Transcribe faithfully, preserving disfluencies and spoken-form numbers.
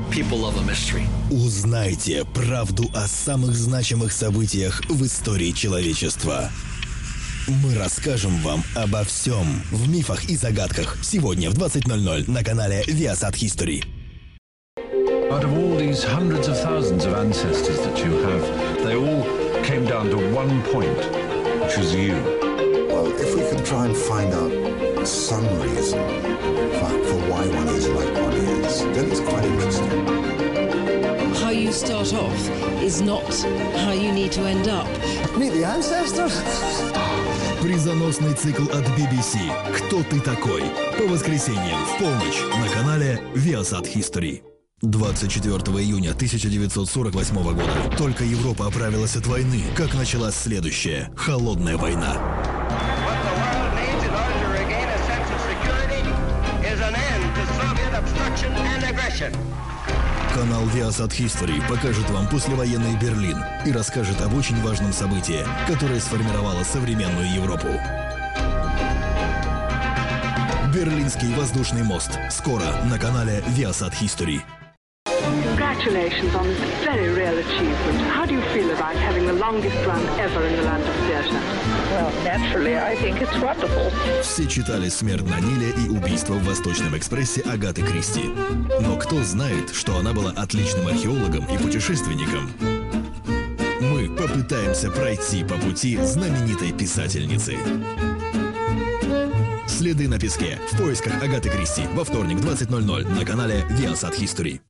People love a mystery. Узнайте правду о самых значимых событиях в истории человечества. Мы расскажем вам обо всем в «Мифах и загадках» сегодня в двадцать ноль ноль на канале Viasat History. Out of all these hundreds of thousands of ancestors that you have, they all came down to one point, which is you. Well, if we could try and find out some reason for, for why one is like one is, then it's quite interesting. How you start off is not how you need to end up. Meet the ancestors? Призоносный цикл от би би си «Кто ты такой?» по воскресеньям в полночь на канале Viasat History. двадцать четвёртого июня тысяча девятьсот сорок восьмого года только Европа оправилась от войны, как началась следующая – холодная война. Канал Viasat History покажет вам послевоенный Берлин и расскажет об очень важном событии, которое сформировало современную Европу. Берлинский воздушный мост. Скоро на канале Viasat History. Congratulations on this very real achievement. How do you feel about having the longest run ever in the land of theatre? Well, naturally, I think it's wonderful. Все читали «Смерть на Ниле» и «Убийство в Восточном экспрессе» Агаты Кристи. Но кто знает, что она была отличным археологом и путешественником? Мы попытаемся пройти по пути знаменитой писательницы. «Следы на песке» в поисках Агаты Кристи во вторник в двадцать ноль ноль на канале Viasat History.